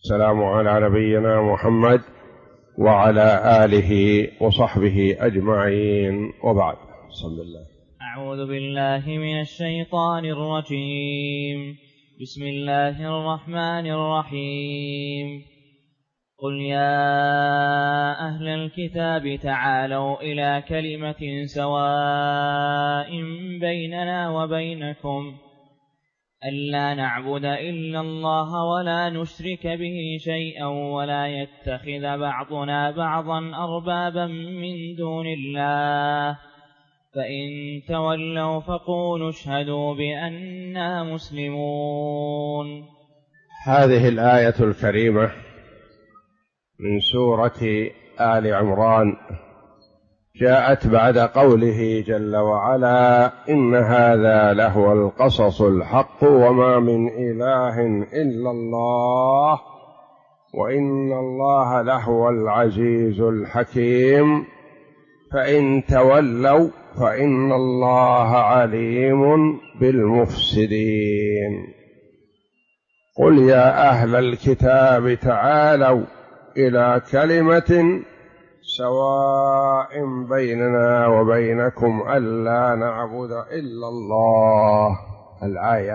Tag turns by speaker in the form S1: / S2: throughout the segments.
S1: السلام على نبينا محمد وعلى آله وصحبه أجمعين، وبعد. بسم الله.
S2: أعوذ بالله من الشيطان الرجيم. بسم الله الرحمن الرحيم. قل يا أهل الكتاب تعالوا إلى كلمة سواء بيننا وبينكم ألا نعبد إلا الله ولا نشرك به شيئا ولا يتخذ بعضنا بعضا أربابا من دون الله فإن تولوا فقولوا اشهدوا بأننا مسلمون.
S1: هذه الآية الكريمة من سورة آل عمران جاءت بعد قوله جل وعلا: إن هذا لهو القصص الحق وما من إله إلا الله وإن الله لهو العزيز الحكيم فإن تولوا فإن الله عليم بالمفسدين. قل يا أهل الكتاب تعالوا إلى كلمة سواء بيننا وبينكم ألا نعبد إلا الله. الآية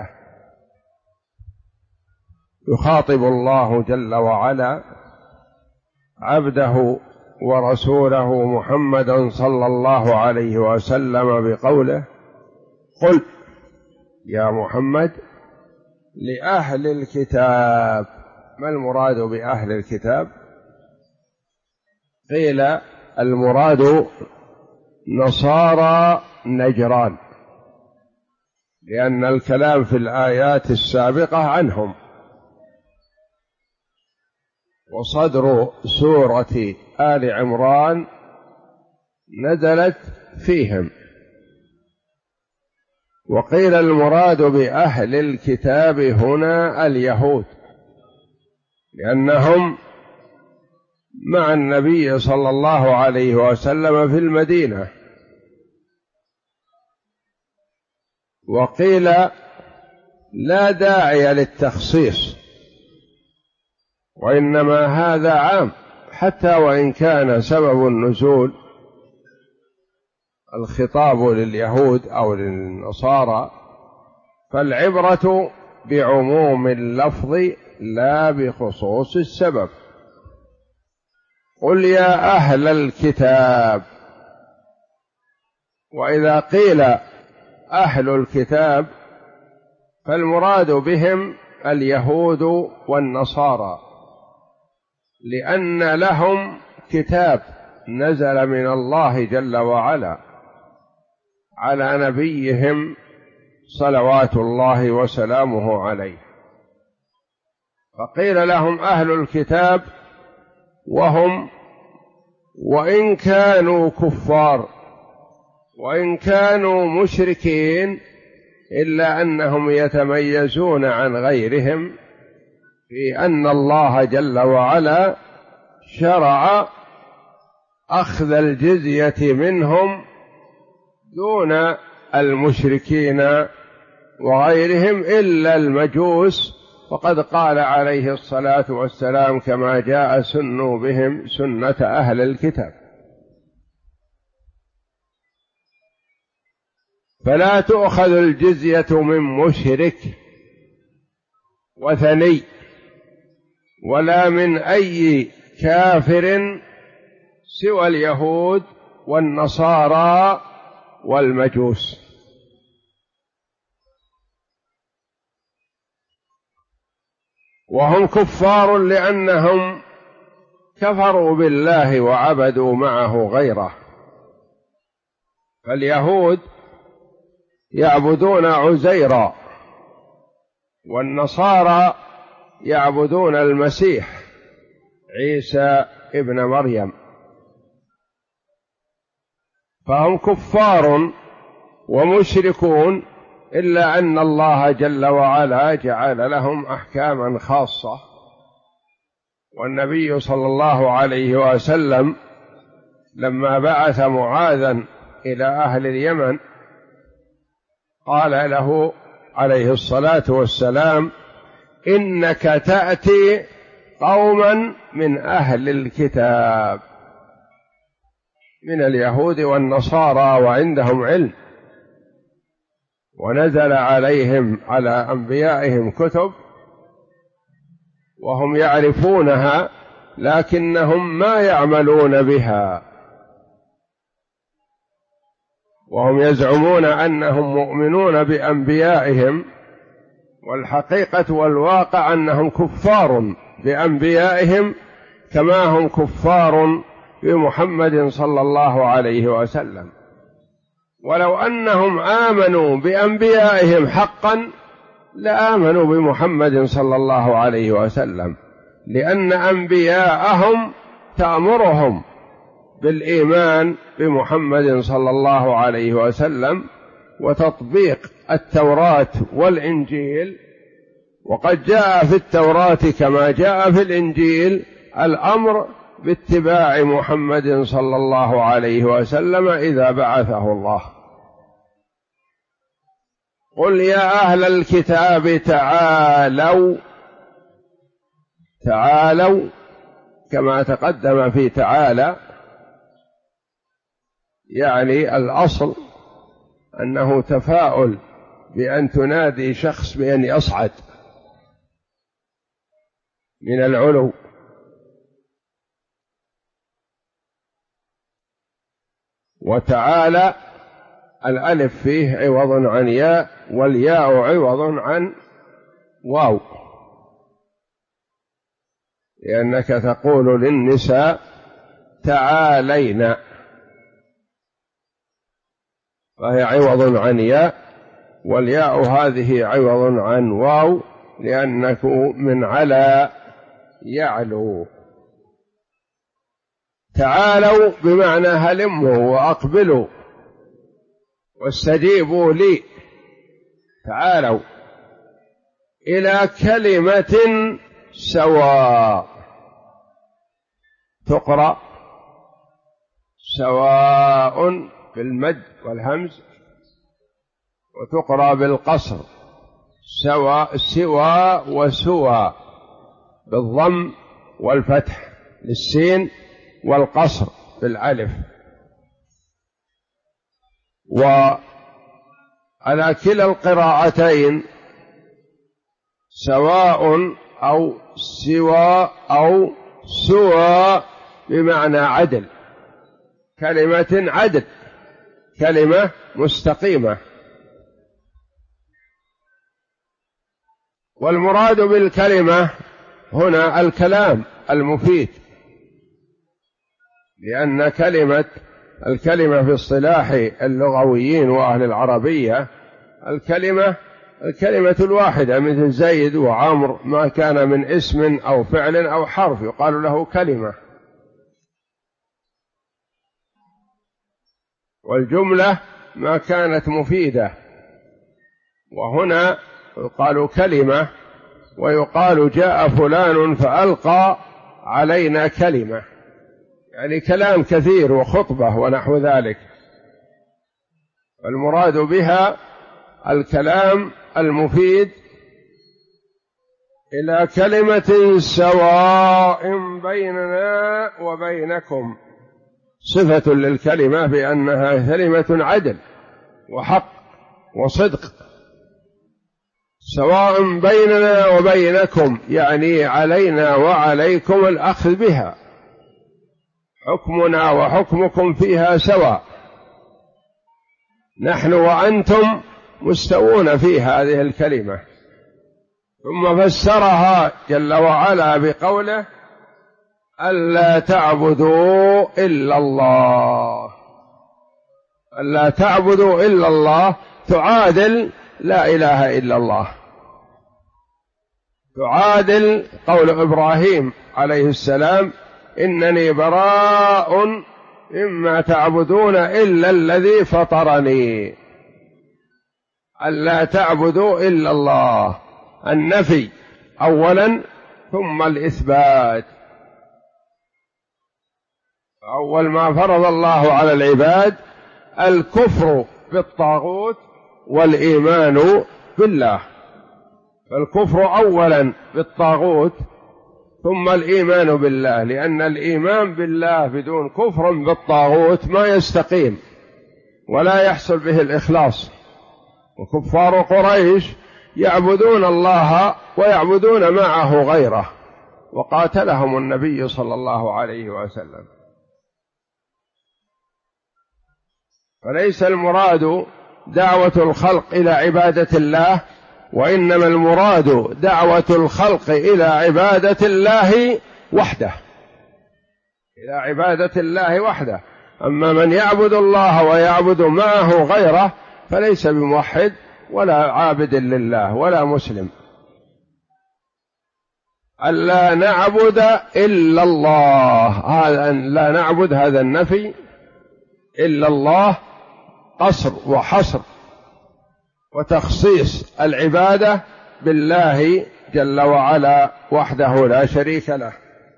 S1: يخاطب الله جل وعلا عبده ورسوله محمدا صلى الله عليه وسلم بقوله: قل يا محمد لأهل الكتاب. ما المراد بأهل الكتاب؟ قيل المراد نصارى نجران، لأن الكلام في الآيات السابقة عنهم، وصدر سورة آل عمران نزلت فيهم. وقيل المراد بأهل الكتاب هنا اليهود، لأنهم مع النبي صلى الله عليه وسلم في المدينة. وقيل لا داعي للتخصيص، وإنما هذا عام، حتى وإن كان سبب النزول الخطاب لليهود أو للنصارى، فالعبرة بعموم اللفظ لا بخصوص السبب. قل يا أهل الكتاب. وإذا قيل أهل الكتاب فالمراد بهم اليهود والنصارى، لأن لهم كتاب نزل من الله جل وعلا على نبيهم صلوات الله وسلامه عليه، فقيل لهم أهل الكتاب، وهم وإن كانوا كفار وإن كانوا مشركين إلا أنهم يتميزون عن غيرهم في أن الله جل وعلا شرع أخذ الجزية منهم دون المشركين وغيرهم إلا المجوس. وقد قال عليه الصلاة والسلام كما جاء: سنوا بهم سنة أهل الكتاب. فلا تؤخذ الجزية من مشرك وثني ولا من أي كافر سوى اليهود والنصارى والمجوس. وهم كفار لأنهم كفروا بالله وعبدوا معه غيره. فاليهود يعبدون عزيرا، والنصارى يعبدون المسيح عيسى ابن مريم، فهم كفار ومشركون، إلا أن الله جل وعلا جعل لهم أحكاما خاصة. والنبي صلى الله عليه وسلم لما بعث معاذا إلى أهل اليمن قال له عليه الصلاة والسلام: إنك تأتي قوما من أهل الكتاب من اليهود والنصارى وعندهم علم، ونزل عليهم على أنبيائهم كتب وهم يعرفونها لكنهم ما يعملون بها، وهم يزعمون أنهم مؤمنون بأنبيائهم، والحقيقة والواقع أنهم كفار بأنبيائهم كما هم كفار بمحمد صلى الله عليه وسلم. ولو أنهم آمنوا بأنبيائهم حقا لآمنوا بمحمد صلى الله عليه وسلم، لأن أنبياءهم تأمرهم بالإيمان بمحمد صلى الله عليه وسلم وتطبيق التوراة والإنجيل. وقد جاء في التوراة كما جاء في الإنجيل الأمر باتباع محمد صلى الله عليه وسلم إذا بعثه الله. قل يا أهل الكتاب تعالوا كما تقدم في تعالى، يعني الأصل أنه تفاؤل بأن تنادي شخص بأن يصعد من العلو، وتعالى الألف فيه عوض عن ياء، والياء عوض عن واو، لأنك تقول للنساء تعالينا، فهي عوض عن ياء، والياء هذه عوض عن واو، لأنك من على يعلو. تعالوا بمعنى هلموا وأقبلوا واستجيبوا لي، تعالوا إلى كلمة سواء، تقرأ سواء بالمد والهمز، وتقرأ بالقصر سوى وسوى بالضم والفتح للسين والقصر بالألف. وعلى كلا القراءتين سواء أو سوى أو سوى بمعنى عدل، كلمة عدل، كلمة مستقيمة. والمراد بالكلمة هنا الكلام المفيد، لأن الكلمة في اصطلاح اللغويين وأهل العربية الكلمة الواحدة، مثل زيد وعمر، ما كان من اسم أو فعل أو حرف يقال له كلمة. والجملة ما كانت مفيدة، وهنا يقال كلمة، ويقال جاء فلان فألقى علينا كلمة، يعني كلام كثير وخطبة ونحو ذلك. المراد بها الكلام المفيد إلى كلمة سواء بيننا وبينكم، صفة للكلمة بأنها كلمة عدل وحق وصدق. سواء بيننا وبينكم يعني علينا وعليكم الأخذ بها، حكمنا وحكمكم فيها سواء، نحن وأنتم مستوون في هذه الكلمة. ثم فسرها جل وعلا بقوله ألا تعبدوا إلا الله. ألا تعبدوا إلا الله تعادل لا إله إلا الله، تعادل قول إبراهيم عليه السلام إنني براء مما تعبدون إلا الذي فطرني. ألا تعبدوا إلا الله، النفي أولا ثم الإثبات. أول ما فرض الله على العباد الكفر بالطاغوت والإيمان بالله، فالكفر أولا بالطاغوت ثم الإيمان بالله، لأن الإيمان بالله بدون كفر بالطاغوت ما يستقيم ولا يحصل به الإخلاص. وكفار قريش يعبدون الله ويعبدون معه غيره، وقاتلهم النبي صلى الله عليه وسلم. فليس المراد دعوة الخلق إلى عبادة الله، وإنما المراد دعوة الخلق إلى عبادة الله وحده، إلى عبادة الله وحده. أما من يعبد الله ويعبد معه غيره فليس بموحد ولا عابد لله ولا مسلم. ألا نعبد إلا الله، هذا لا نعبد، هذا النفي، إلا الله قصر وحصر وتخصيص العبادة بالله جل وعلا وحده لا شريك له.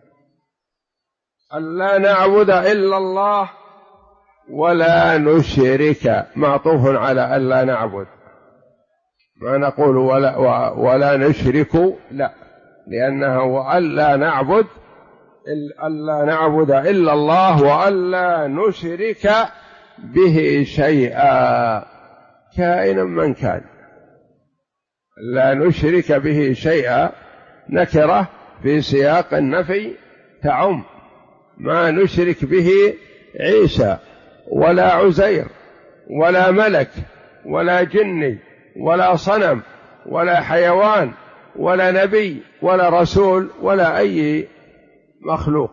S1: ألا نعبد إلا الله ولا نشرك، معطوف على ألا نعبد، ما نقول ولا نشرك، لا، لأنه وألا نعبد ألا نعبد إلا الله وألا نشرك به شيئا كائنا من كان. لا نشرك به شيئا نكرة في سياق النفي تعم، ما نشرك به عيسى ولا عزير ولا ملك ولا جني ولا صنم ولا حيوان ولا نبي ولا رسول ولا أي مخلوق.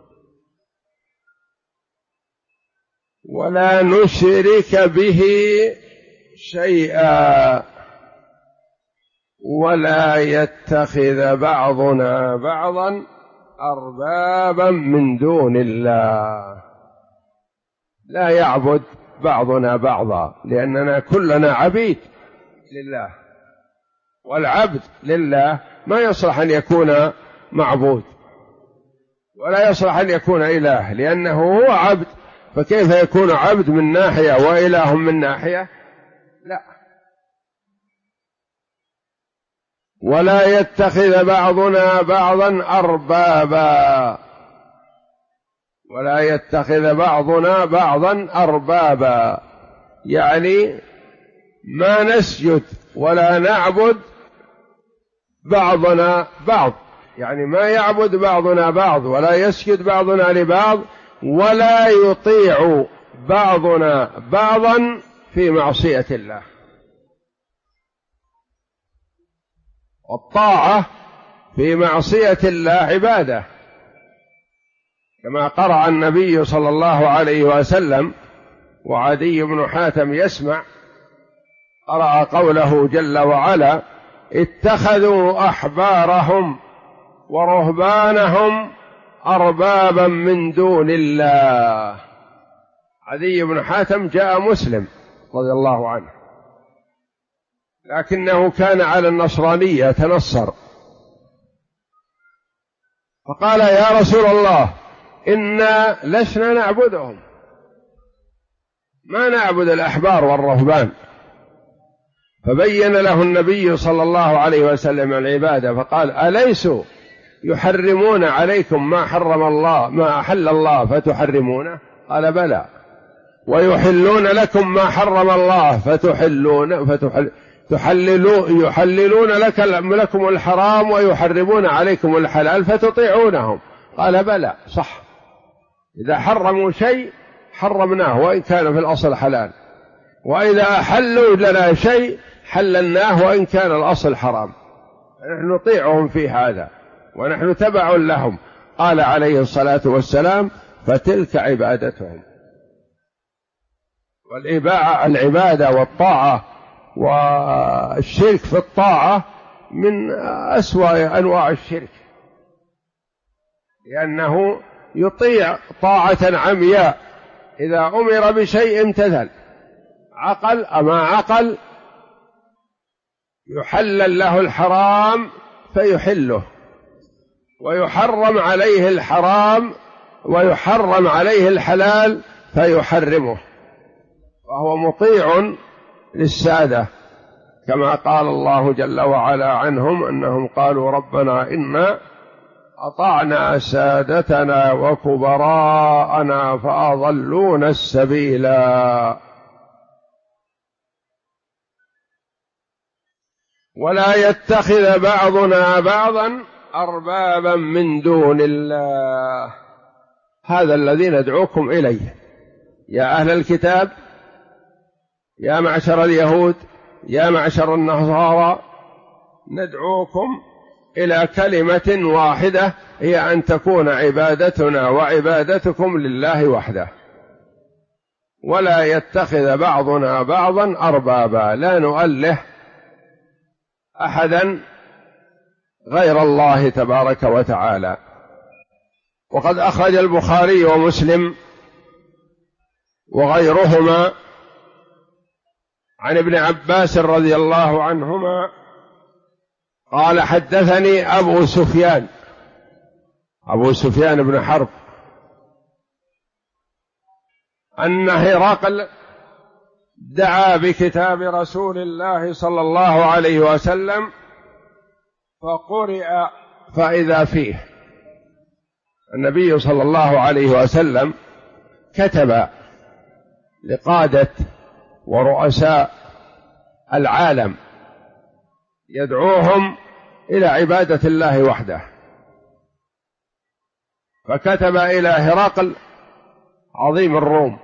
S1: ولا نشرك به شيئا ولا يتخذ بعضنا بعضا أربابا من دون الله. لا يعبد بعضنا بعضا، لأننا كلنا عبيد لله، والعبد لله ما يصلح أن يكون معبود ولا يصلح أن يكون إله، لأنه هو عبد، فكيف يكون عبد من ناحية وإله من ناحية؟ لا. ولا يتخذ بعضنا بعضا أربابا، ولا يتخذ بعضنا بعضا أربابا، يعني ما نسجد ولا نعبد بعضنا بعض، يعني ما يعبد بعضنا بعض ولا يسجد بعضنا لبعض ولا يطيع بعضنا بعضا في معصية الله. والطاعة في معصية الله عبادة، كما قرأ النبي صلى الله عليه وسلم وعدي بن حاتم يسمع، قرأ قوله جل وعلا: اتخذوا أحبارهم ورهبانهم أربابا من دون الله. عدي بن حاتم جاء مسلم رضي الله عنه، لكنه كان على النصرانية، تنصر، فقال: يا رسول الله، إنا لسنا نعبدهم، ما نعبد الأحبار والرهبان. فبين له النبي صلى الله عليه وسلم العبادة، فقال: أليسوا يحرمون عليكم ما حرم الله، ما أحل الله فتحرمونه؟ قال: بلى. ويحلون لكم ما حرم الله يحللون لكم الحرام ويحرمون عليكم الحلال فتطيعونهم؟ قال: بلى، صح، إذا حرموا شيء حرمناه وإن كان في الأصل حلال، وإذا أحلوا لنا شيء حللناه وإن كان الأصل حرام، نحن نطيعهم في هذا ونحن تبع لهم. قال عليه الصلاة والسلام: فتلك عبادتهم. والعبادة والطاعة والشرك في الطاعة من أسوأ أنواع الشرك، لأنه يطيع طاعة عمياء، إذا أمر بشيء امتثل، عقل أما عقل يحلل له الحرام فيحله، ويحرم عليه الحرام ويحرم عليه الحلال فيحرمه، وهو مطيع للسادة، كما قال الله جل وعلا عنهم أنهم قالوا: ربنا إنا أطعنا سادتنا وكبراءنا فأضلونا السبيلا ولا يتخذ بعضنا بعضا أربابا من دون الله. هذا الذي ندعوكم إليه يا أهل الكتاب، يا معشر اليهود، يا معشر النصارى، ندعوكم إلى كلمة واحدة هي أن تكون عبادتنا وعبادتكم لله وحده، ولا يتخذ بعضنا بعضا أربابا، لا نؤله أحدا غير الله تبارك وتعالى. وقد أخرج البخاري ومسلم وغيرهما عن ابن عباس رضي الله عنهما قال حدثني أبو سفيان بن حرب أن هرقل دعا بكتاب رسول الله صلى الله عليه وسلم فقرئ فإذا فيه النبي صلى الله عليه وسلم كتب لقادة ورؤساء العالم يدعوهم إلى عبادة الله وحده، فكتب إلى هرقل عظيم الروم،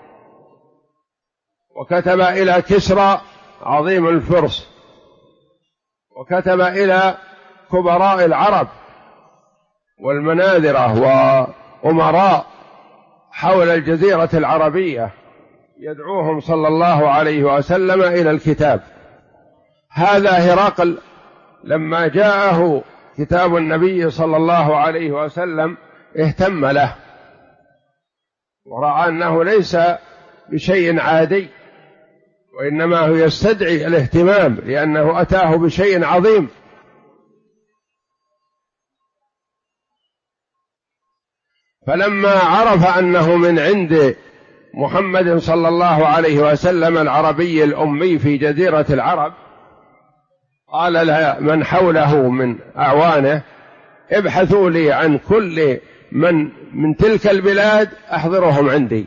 S1: وكتب إلى كسرى عظيم الفرس، وكتب إلى كبراء العرب والمناذرة وأمراء حول الجزيرة العربية يدعوهم صلى الله عليه وسلم إلى الكتاب. هذا هرقل لما جاءه كتاب النبي صلى الله عليه وسلم اهتم له، ورأى أنه ليس بشيء عادي، وإنما هو يستدعي الاهتمام لأنه أتاه بشيء عظيم. فلما عرف أنه من عند محمد صلى الله عليه وسلم العربي الأمي في جزيرة العرب، قال من حوله من أعوانه ابحثوا لي عن كل من تلك البلاد أحضرهم عندي،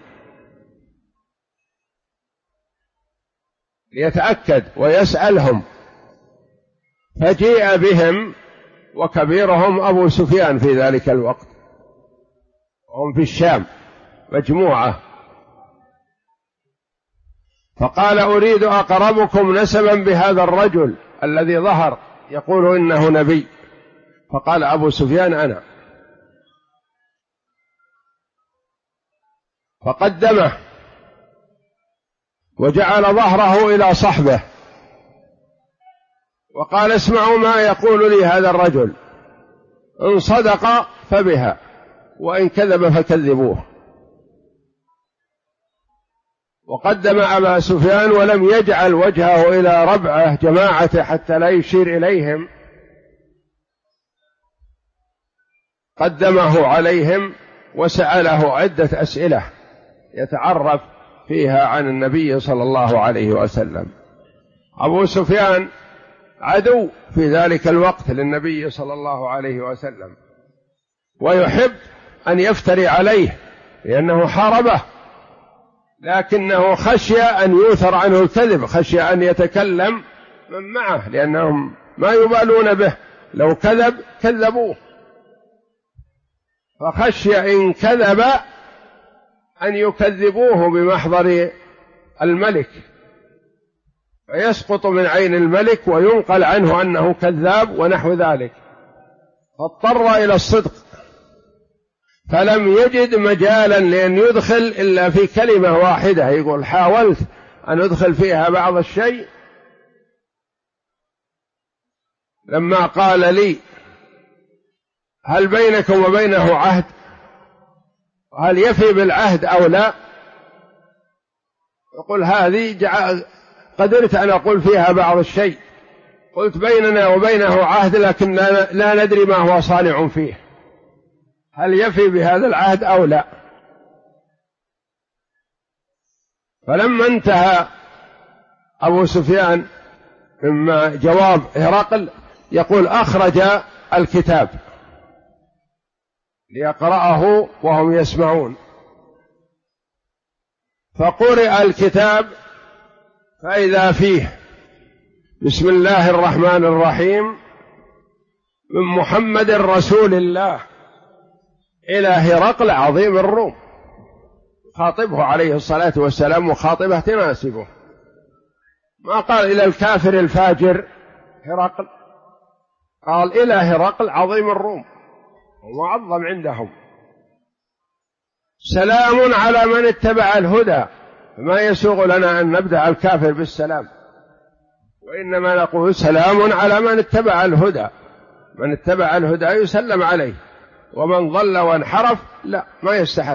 S1: ليتأكد ويسألهم. فجيء بهم وكبيرهم أبو سفيان في ذلك الوقت، هم في الشام مجموعة، فقال أريد أقربكم نسبا بهذا الرجل الذي ظهر يقول إنه نبي. فقال أبو سفيان أنا، فقدمه وجعل ظهره إلى صحبه وقال اسمعوا ما يقول لي هذا الرجل، إن صدق فبها وإن كذب فكذبوه. وقدم أبا سفيان ولم يجعل وجهه إلى ربعه جماعته حتى لا يشير إليهم، قدمه عليهم وسأله عدة أسئلة يتعرف فيها عن النبي صلى الله عليه وسلم. أبو سفيان عدو في ذلك الوقت للنبي صلى الله عليه وسلم، ويحب أن يفتري عليه لأنه حاربه، لكنه خشي أن يؤثر عنه الكذب، خشي أن يتكلم من معه لأنهم ما يبالون به، لو كذب كذبوه، فخشي إن كذب أن يكذبوه بمحضر الملك فيسقط من عين الملك وينقل عنه أنه كذاب ونحو ذلك، فاضطر إلى الصدق، فلم يجد مجالا لأن يدخل إلا في كلمة واحدة، يقول حاولت أن أدخل فيها بعض الشيء لما قال لي هل بينكم وبينه عهد، هل يفي بالعهد أو لا، يقول هذه قدرت أن أقول فيها بعض الشيء، قلت بيننا وبينه عهد لكن لا ندري ما هو صانع فيه، هل يفي بهذا العهد أو لا. فلما انتهى أبو سفيان مما جواب هرقل يقول أخرج الكتاب ليقرأه وهم يسمعون. فقرئ الكتاب فإذا فيه بسم الله الرحمن الرحيم من محمد رسول الله إلى هرقل عظيم الروم، خاطبه عليه الصلاة والسلام وخاطبه تناسبه، ما قال إلى الكافر الفاجر هرقل، قال إلى هرقل عظيم الروم ومعظم عندهم. سلام على من اتبع الهدى، ما يسوغ لنا أن نبدأ الكافر بالسلام، وإنما نقول سلام على من اتبع الهدى، من اتبع الهدى يسلم عليه، ومن ضل وانحرف لا، ما يستحق.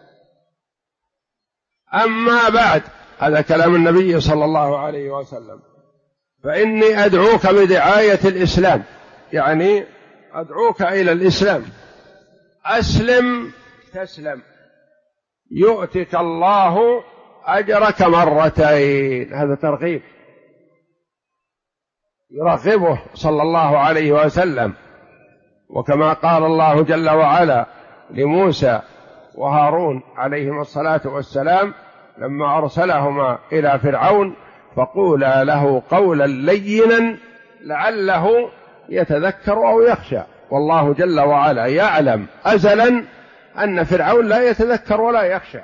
S1: أما بعد، هذا كلام النبي صلى الله عليه وسلم، فإني أدعوك بدعاية الإسلام، يعني أدعوك إلى الإسلام، أسلم تسلم يؤتك الله أجرك مرتين. هذا ترغيب، يرغبه صلى الله عليه وسلم، وكما قال الله جل وعلا لموسى وهارون عليهما الصلاة والسلام لما أرسلهما إلى فرعون: فقولا له قولا لينا لعله يتذكر أو يخشى. والله جل وعلا يعلم أزلا أن فرعون لا يتذكر ولا يخشى.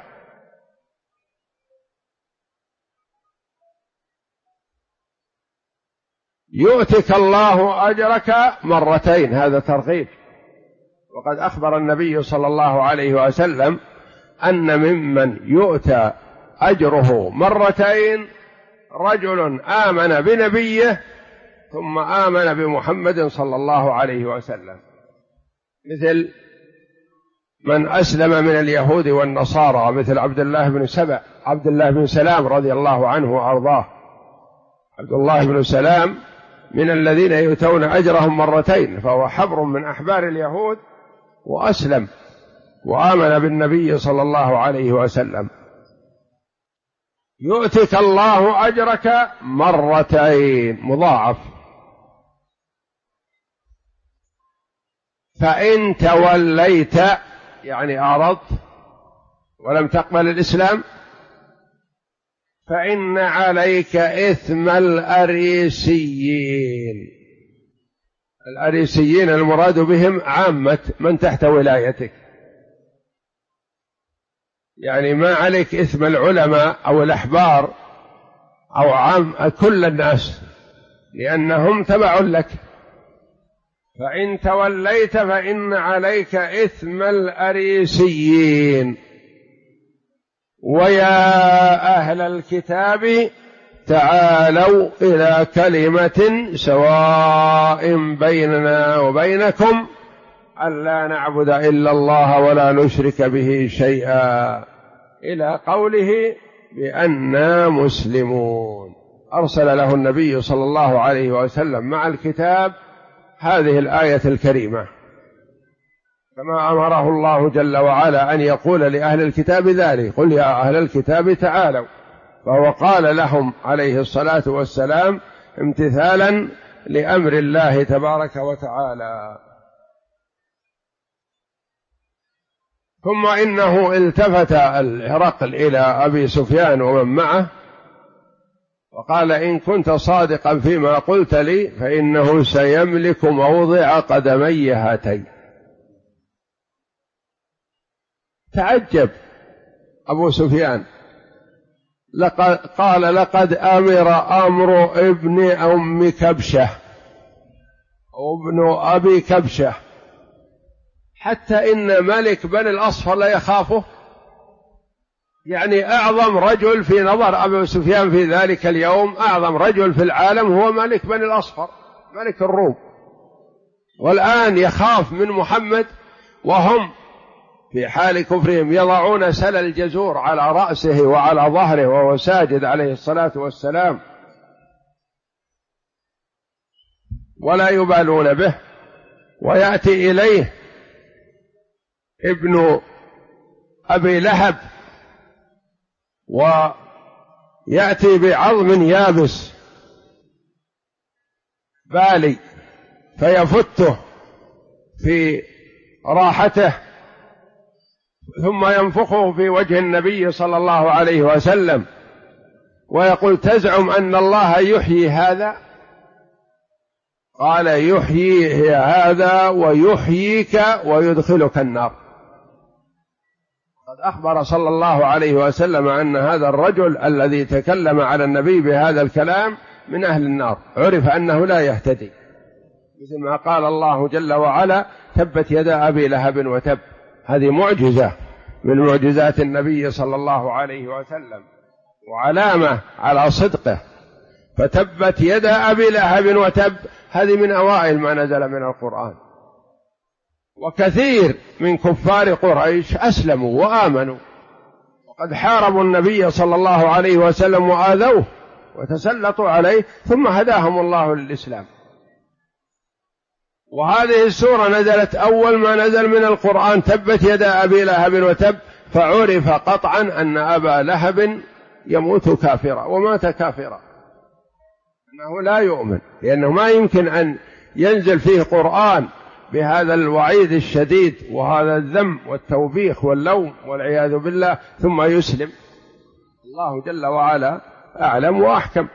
S1: يؤتك الله أجرك مرتين، هذا ترغيب. وقد أخبر النبي صلى الله عليه وسلم أن ممن يؤتى أجره مرتين رجل آمن بنبيه ثم آمن بمحمد صلى الله عليه وسلم، مثل من أسلم من اليهود والنصارى، مثل عبد الله بن سلام رضي الله عنه وأرضاه. عبد الله بن سلام من الذين يؤتون أجرهم مرتين، فهو حبر من أحبار اليهود وأسلم وآمن بالنبي صلى الله عليه وسلم. يؤتك الله أجرك مرتين، مضاعف. فإن توليت يعني أعرضت ولم تقبل الإسلام فإن عليك إثم الأريسيين. الأريسيين المراد بهم عامة من تحت ولايتك، يعني ما عليك إثم العلماء أو الأحبار أو عام كل الناس، لأنهم تبع لك. فإن توليت فإن عليك إثم الأريسيين. ويا أهل الكتاب تعالوا إلى كلمة سواء بيننا وبينكم ألا نعبد إلا الله ولا نشرك به شيئا، إلى قوله بأننا مسلمون. أرسل له النبي صلى الله عليه وسلم مع الكتاب هذه الآية الكريمة، كما أمره الله جل وعلا أن يقول لأهل الكتاب ذلك: قل يا أهل الكتاب تعالوا. فهو قال لهم عليه الصلاة والسلام امتثالا لأمر الله تبارك وتعالى. ثم إنه التفت هرقل إلى أبي سفيان ومن معه وقال: إن كنت صادقا فيما قلت لي فإنه سيملك موضع قدمي هاتين. تعجب أبو سفيان، قال: لقد أمر ابن أم كبشة أو ابن أبي كبشة، حتى إن ملك بني الأصفر لا يخافه. يعني أعظم رجل في نظر أبو سفيان في ذلك اليوم، أعظم رجل في العالم هو ملك بني الأصفر، ملك الروم، والآن يخاف من محمد وهم في حال كفرهم يضعون سل الجزور على رأسه وعلى ظهره وهو ساجد عليه الصلاة والسلام، ولا يبالون به. ويأتي إليه ابن أبي لهب ويأتي بعظم يابس بالي فيفته في راحته ثم ينفخه في وجه النبي صلى الله عليه وسلم ويقول: تزعم أن الله يحيي هذا؟ قال: يحيي هذا ويحييك ويدخلك النار. قد أخبر صلى الله عليه وسلم أن هذا الرجل الذي تكلم على النبي بهذا الكلام من أهل النار، عرف أنه لا يهتدي، مثل ما قال الله جل وعلا: تبت يدا أبي لهب وتب. هذه معجزة من معجزات النبي صلى الله عليه وسلم وعلامة على صدقه. فتبت يدا أبي لهب وتب هذه من أوائل ما نزل من القرآن، وكثير من كفار قريش أسلموا وآمنوا، وقد حاربوا النبي صلى الله عليه وسلم وآذوه وتسلطوا عليه، ثم هداهم الله للإسلام. وهذه السورة نزلت أول ما نزل من القرآن: تبت يدا أبي لهب وتب، فعرف قطعا أن أبا لهب يموت كافرا ومات كافرا، أنه لا يؤمن، لأنه ما يمكن أن ينزل فيه قرآن بهذا الوعيد الشديد وهذا الذم والتوبيخ واللوم والعياذ بالله ثم يسلم. الله جل وعلا أعلم وأحكم.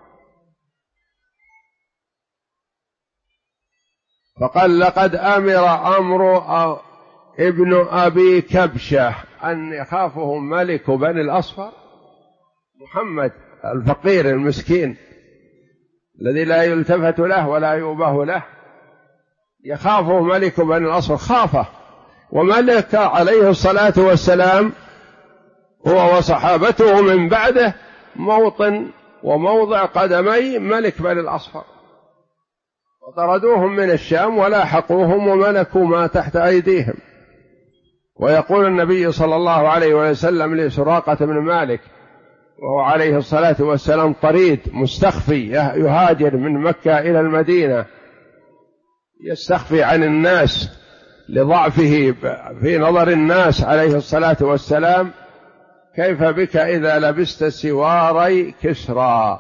S1: فقال: لقد أمر ابن أبي كبشة أن يخافه ملك بني الأصفر، محمد الفقير المسكين الذي لا يلتفت له ولا يؤبه له، يخافه ملك بني الأصفر، خافه. وملك عليه الصلاة والسلام هو وصحابته من بعده موطن وموضع قدمي ملك بني الأصفر، وطردوهم من الشام ولاحقوهم وملكوا ما تحت أيديهم. ويقول النبي صلى الله عليه وسلم لسراقة بن مالك وهو عليه الصلاة والسلام طريد مستخفي يهاجر من مكة إلى المدينة، يستخفي عن الناس لضعفه في نظر الناس عليه الصلاة والسلام: كيف بك إذا لبست سواري كسرى؟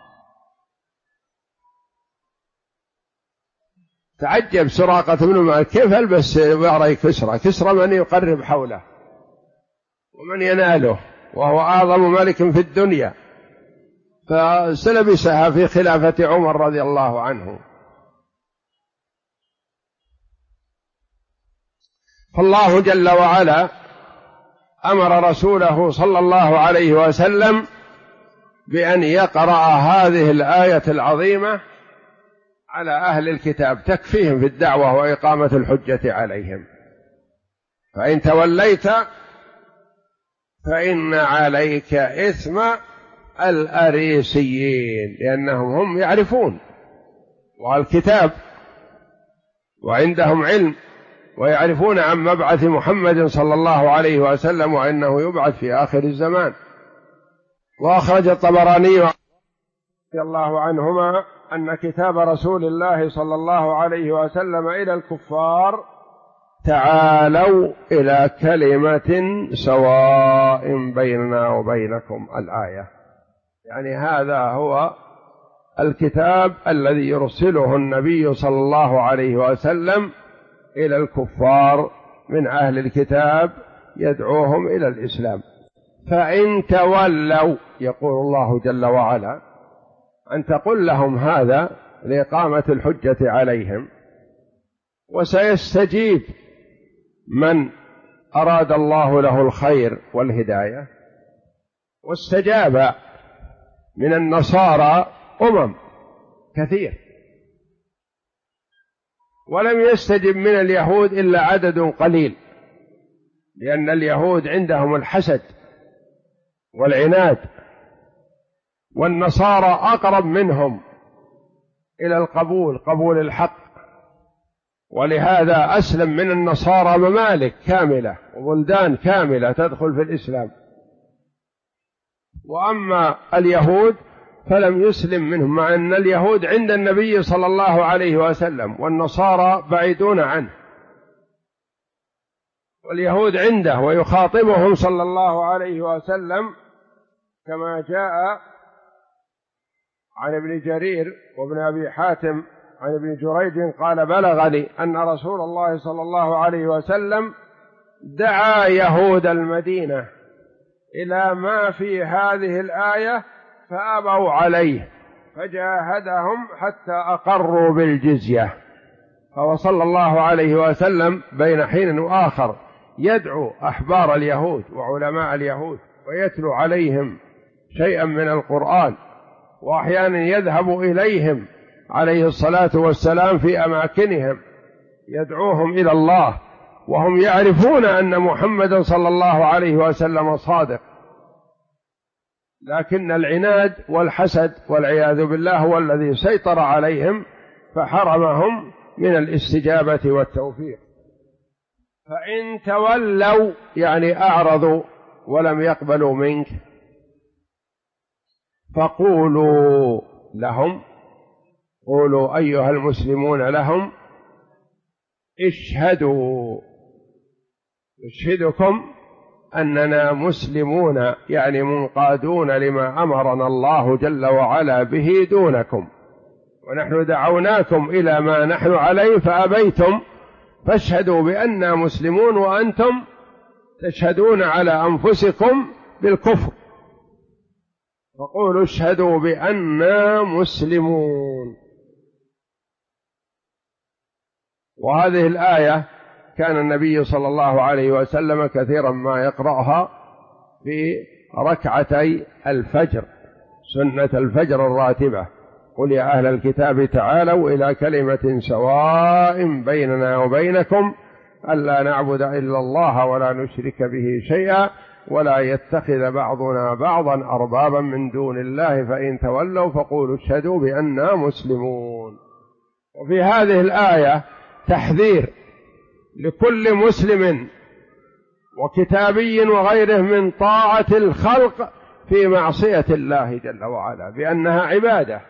S1: تعجب سراقة بن مالك: كيف ألبس سواري كسرى؟ كسرى من يقرب حوله ومن يناله، وهو أعظم ملك في الدنيا، فسلبسها في خلافة عمر رضي الله عنه. فالله جل وعلا أمر رسوله صلى الله عليه وسلم بأن يقرأ هذه الآية العظيمة على أهل الكتاب، تكفيهم في الدعوة وإقامة الحجة عليهم. فإن توليت فإن عليك إثم الأريسيين، لأنهم هم يعرفون والكتاب وعندهم علم ويعرفون عن مبعث محمد صلى الله عليه وسلم وأنه يبعث في آخر الزمان. وأخرج الطبراني رضي الله عنهما أن كتاب رسول الله صلى الله عليه وسلم إلى الكفار: تعالوا إلى كلمة سواء بيننا وبينكم، الآية. يعني هذا هو الكتاب الذي يرسله النبي صلى الله عليه وسلم إلى الكفار من أهل الكتاب يدعوهم إلى الإسلام. فإن تولوا، يقول الله جل وعلا أن تقول لهم هذا لإقامة الحجة عليهم، وسيستجيب من أراد الله له الخير والهداية. واستجاب من النصارى كثير، ولم يستجب من اليهود إلا عدد قليل، لأن اليهود عندهم الحسد والعناد، والنصارى أقرب منهم إلى قبول الحق، ولهذا أسلم من النصارى ممالك كاملة وبلدان كاملة تدخل في الإسلام. وأما اليهود فلم يسلم منهم، مع أن اليهود عند النبي صلى الله عليه وسلم والنصارى بعيدون عنه، واليهود عنده ويخاطبهم صلى الله عليه وسلم، كما جاء عن ابن جرير وابن أبي حاتم عن ابن جريج قال: بلغني أن رسول الله صلى الله عليه وسلم دعا يهود المدينة إلى ما في هذه الآية فأبوا عليه، فجاهدهم حتى أقروا بالجزية. فهو صلى الله عليه وسلم بين حين وآخر يدعو أحبار اليهود وعلماء اليهود ويتلو عليهم شيئا من القرآن، وأحيانا يذهب إليهم عليه الصلاة والسلام في أماكنهم يدعوهم إلى الله، وهم يعرفون أن محمدا صلى الله عليه وسلم صادق، لكن العناد والحسد والعياذ بالله هو الذي سيطر عليهم فحرمهم من الاستجابة والتوفيق. فإن تولوا يعني أعرضوا ولم يقبلوا منك فقولوا لهم، قولوا أيها المسلمون لهم اشهدوا، يشهدكم أننا مسلمون يعني منقادون لما أمرنا الله جل وعلا به دونكم، ونحن دعوناكم إلى ما نحن عليه فأبيتم، فاشهدوا بأننا مسلمون وأنتم تشهدون على أنفسكم بالكفر، فقولوا اشهدوا بأننا مسلمون. وهذه الآية كان النبي صلى الله عليه وسلم كثيرا ما يقرأها في ركعتي الفجر، سنة الفجر الراتبة: قل يا أهل الكتاب تعالوا إلى كلمة سواء بيننا وبينكم ألا نعبد إلا الله ولا نشرك به شيئا ولا يتخذ بعضنا بعضا أربابا من دون الله فإن تولوا فقولوا اشهدوا بأننا مسلمون. وفي هذه الآية تحذير لكل مسلم وكتابي وغيره من طاعة الخلق في معصية الله جل وعلا، بأنها عبادة.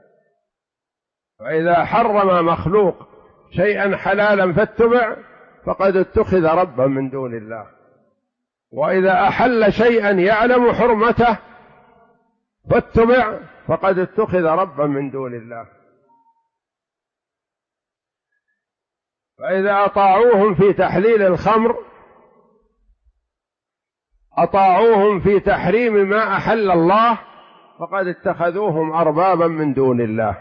S1: فإذا حرم مخلوق شيئا حلالا فاتبع فقد اتخذ ربا من دون الله، وإذا أحل شيئا يعلم حرمته فاتبع فقد اتخذ ربا من دون الله. فإذا أطاعوهم في تحليل الخمر أطاعوهم في تحريم ما أحل الله فقد اتخذوهم أربابا من دون الله،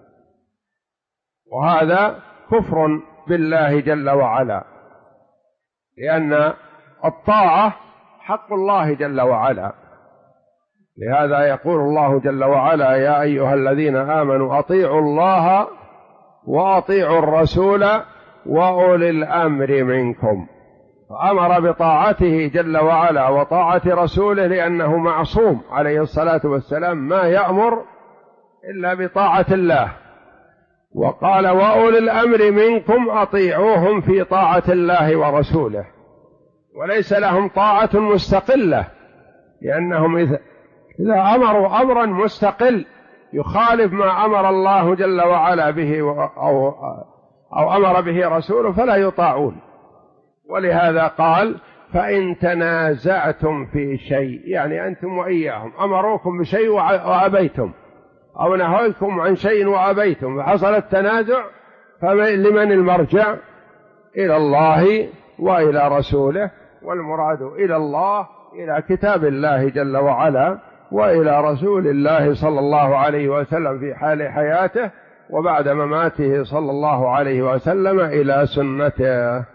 S1: وهذا كفر بالله جل وعلا، لأن الطاعة حق الله جل وعلا. لهذا يقول الله جل وعلا: يا أيها الذين آمنوا أطيعوا الله وأطيعوا الرسول وأولي الأمر منكم. فأمر بطاعته جل وعلا وطاعة رسوله لأنه معصوم عليه الصلاة والسلام، ما يأمر إلا بطاعة الله. وقال: وأولي الأمر منكم أطيعوهم في طاعة الله ورسوله، وليس لهم طاعة مستقلة، لأنهم إذا أمروا أمرا مستقل يخالف ما أمر الله جل وعلا به أو أمر به رسوله فلا يطاعون. ولهذا قال: فإن تنازعتم في شيء، يعني أنتم وإياهم أمروكم بشيء وأبيتم، أو نهوكم عن شيء وأبيتم، فحصل التنازع، فلمن المرجع؟ إلى الله وإلى رسوله، والمراد إلى الله إلى كتاب الله جل وعلا، وإلى رسول الله صلى الله عليه وسلم في حال حياته، وبعد مماته صلى الله عليه وسلم إلى سنته.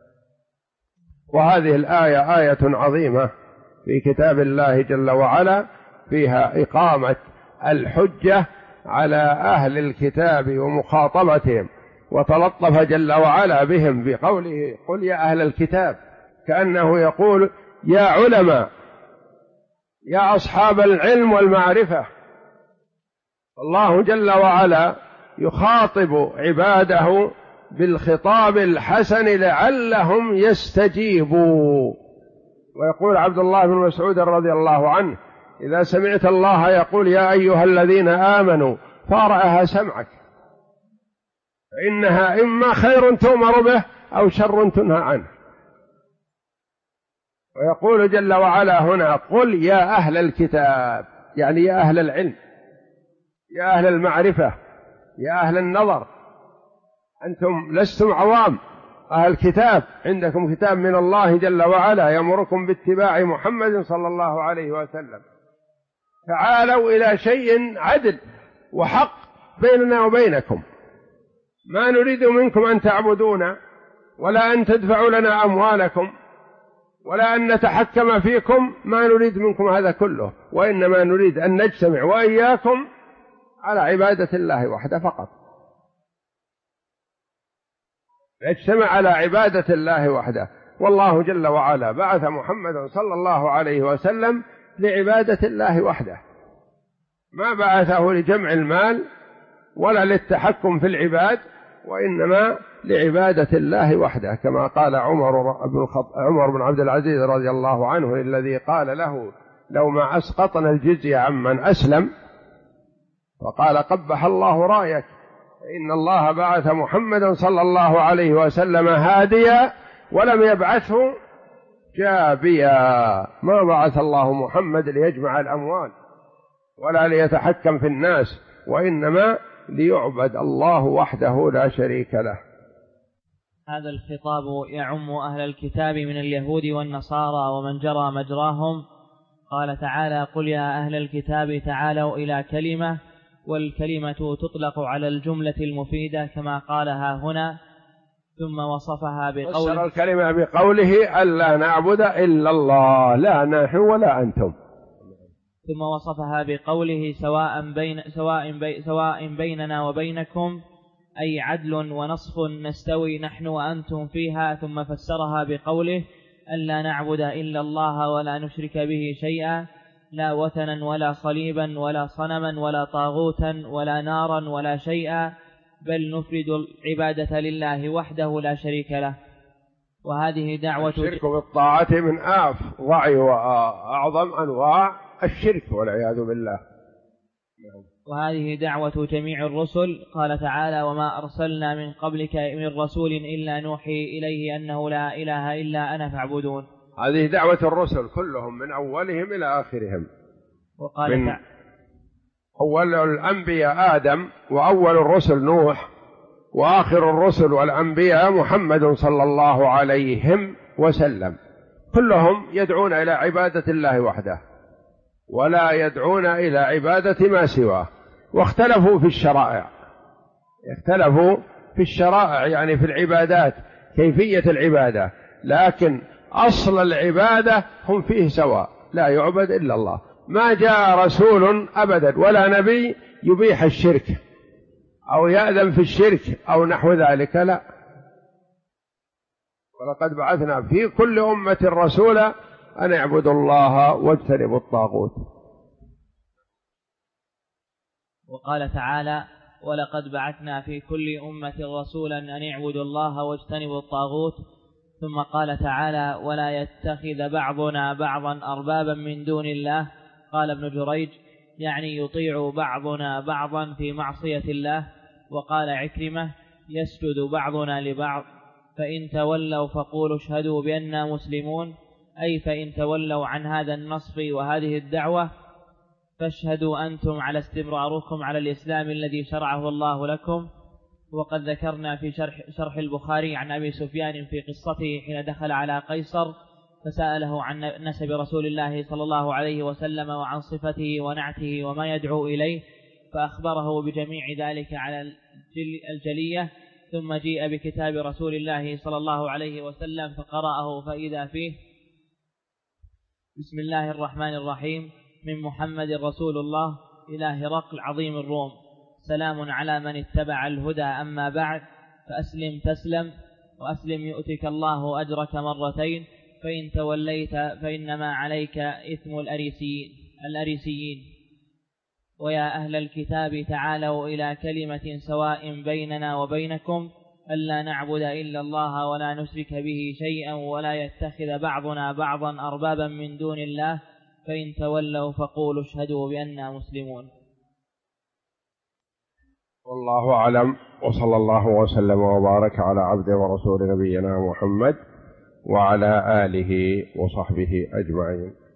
S1: وهذه الآية آية عظيمة في كتاب الله جل وعلا، فيها إقامة الحجة على أهل الكتاب ومخاطبتهم، وتلطف جل وعلا بهم بقوله: قل يا أهل الكتاب، كأنه يقول: يا علماء، يا أصحاب العلم والمعرفة. الله جل وعلا يخاطب عباده بالخطاب الحسن لعلهم يستجيبوا. ويقول عبد الله بن مسعود رضي الله عنه: إذا سمعت الله يقول يا أيها الذين آمنوا فارعها سمعك، فإنها إما خير تؤمر به أو شر تنهى عنه. ويقول جل وعلا هنا: قل يا أهل الكتاب، يعني يا أهل العلم، يا أهل المعرفة، يا أهل النظر، أنتم لستم عوام، أهل الكتاب عندكم كتاب من الله جل وعلا يأمركم باتباع محمد صلى الله عليه وسلم، تعالوا إلى شيء عدل وحق بيننا وبينكم، ما نريد منكم أن تعبدونا ولا أن تدفعوا لنا أموالكم ولا أن نتحكم فيكم، ما نريد منكم هذا كله، وإنما نريد أن نجتمع وإياكم على عبادة الله وحده فقط، نجتمع على عبادة الله وحده. والله جل وعلا بعث محمدا صلى الله عليه وسلم لعبادة الله وحده، ما بعثه لجمع المال ولا للتحكم في العباد، وإنما لعبادة الله وحده، كما قال عمر بن عبد العزيز رضي الله عنه الذي قال له لو ما أسقطنا الجزية عمن أسلم، فقال قبح الله رأيك، إن الله بعث محمدا صلى الله عليه وسلم هاديا ولم يبعثه جابيا، ما بعث الله محمد ليجمع الأموال ولا ليتحكم في الناس، وإنما ليعبد الله وحده لا شريك له.
S2: هذا الخطاب يعم أهل الكتاب من اليهود والنصارى ومن جرى مجراهم. قال تعالى: قل يا أهل الكتاب تعالوا إلى كلمة، والكلمة تطلق على الجملة المفيدة كما قالها هنا، ثم وصفها بقوله
S1: فسر الكلمة بقوله ألا نعبد إلا الله، لا نحن ولا أنتم.
S2: ثم وصفها بقوله سواء بيننا وبينكم، أي عدل ونصف نستوي نحن وأنتم فيها. ثم فسرها بقوله ألا نعبد إلا الله ولا نشرك به شيئا، لا وثنا ولا صليبا ولا صنما ولا طاغوتا ولا نارا ولا شيئا، بل نفرد العبادة لله وحده لا شريك له. وهذه دعوة
S1: الشرك بالطاعة من أفظع وأعظم أنواع الشرك والعياذ بالله.
S2: وهذه دعوة جميع الرسل. قال تعالى: وما أرسلنا من قبلك من رسول إلا نوحي إليه أنه لا إله إلا أنا فاعبدون.
S1: هذه دعوة الرسل كلهم من أولهم إلى آخرهم.
S2: وقال
S1: أول الأنبياء آدم، وأول الرسل نوح، وآخر الرسل والأنبياء محمد صلى الله عليه وسلم، كلهم يدعون إلى عبادة الله وحده ولا يدعون إلى عبادة ما سواه. واختلفوا في الشرائع، اختلفوا في الشرائع يعني في العبادات، كيفية العبادة، لكن أصل العبادة هم فيه سواء، لا يعبد إلا الله. ما جاء رسول أبدا ولا نبي يبيح الشرك أو يأذن في الشرك أو نحو ذلك، لا. ولقد بعثنا في كل أمة رسولا أن اعبدوا الله واجتنبوا الطاغوت.
S2: وقال تعالى: ولقد بعثنا في كل أمة رسولا أن اعبدوا الله واجتنبوا الطاغوت. ثم قال تعالى: ولا يتخذ بعضنا بعضا أربابا من دون الله. قال ابن جريج: يعني يطيع بعضنا بعضا في معصية الله. وقال عكرمة: يسجد بعضنا لبعض، فإن تولوا فقولوا اشهدوا بأننا مسلمون، أي فإن تولوا عن هذا النصب وهذه الدعوة فاشهدوا أنتم على استمراركم على الإسلام الذي شرعه الله لكم. وقد ذكرنا في شرح البخاري عن أبي سفيان في قصته حين دخل على قيصر فسأله عن نسب رسول الله صلى الله عليه وسلم وعن صفته ونعته وما يدعو إليه، فأخبره بجميع ذلك على الجلية. ثم جيء بكتاب رسول الله صلى الله عليه وسلم فقرأه فإذا فيه: بسم الله الرحمن الرحيم، من محمد رسول الله إلى هرقل عظيم الروم، سلام على من اتبع الهدى، أما بعد، فأسلم تسلم، وأسلم يؤتك الله أجرك مرتين، فإن توليت فإنما عليك إثم الأريسيين. ويا أهل الكتاب تعالوا إلى كلمة سواء بيننا وبينكم ألا نعبد إلا الله ولا نشرك به شيئا ولا يتخذ بعضنا بعضا أربابا من دون الله، فإن تولوا فقولوا اشهدوا بأننا مسلمون.
S1: والله أعلم، وصلى الله وسلم وبارك على عبده ورسول نبينا محمد وعلى آله وصحبه أجمعين.